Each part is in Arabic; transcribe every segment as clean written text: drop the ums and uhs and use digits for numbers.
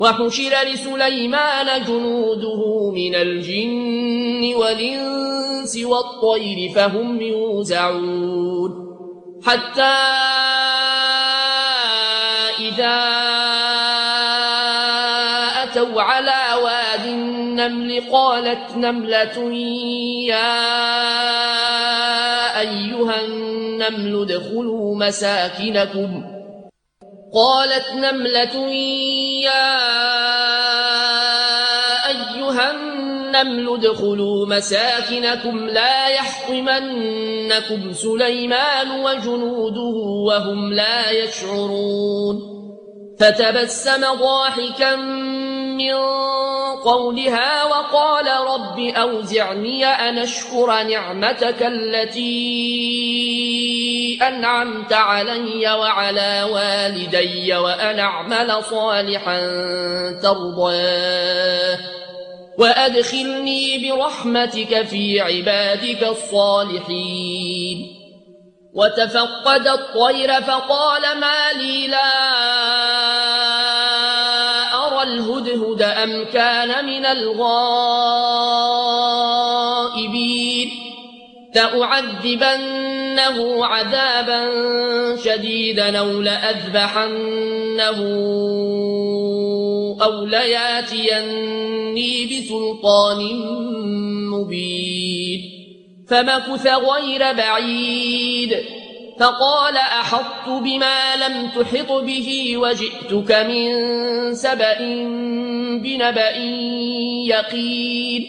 وحشر لسليمان جنوده من الجن والإنس والطير فهم يوزعون حتى إذا أتوا على واد النمل قالت نملة يا أيها النمل ادخلوا مساكنكم لا يحطمنكم سليمان وجنوده وهم لا يشعرون فتبسم ضاحكا من قولها وقال رب أوزعني أن أشكر نعمتك التي أنعمت علي وعلى والدي وأن أعمل صالحا ترضاه وأدخلني برحمتك في عبادك الصالحين وتفقد الطير فقال ما لي لا أرى الهدهد أم كان من الغائبين لأعذبنه عذابا شديدا أو لأذبحنه أو لياتيني بسلطان مبين فمكث غير بعيد فقال أحطت بما لم تحط به وجئتك من سبأ بنبأ يقين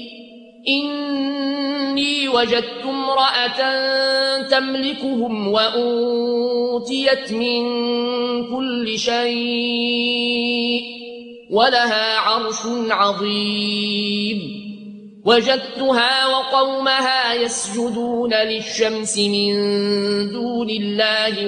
إني وجدت امرأة تملكهم وأوتيت من كل شيء ولها عرش عظيم وجدتها وقومها يسجدون للشمس من دون الله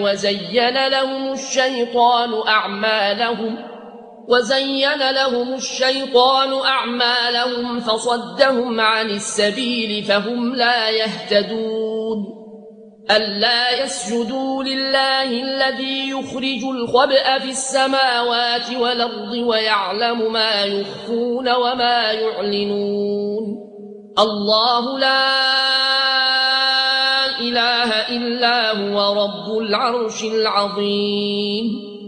وزين لهم الشيطان أعمالهم فصدهم عن السبيل فهم لا يهتدون ألا يسجدوا لله الذي يخرج الخبأ في السماوات والأرض ويعلم ما يخفون وما يعلنون الله لا إله إلا هو رب العرش العظيم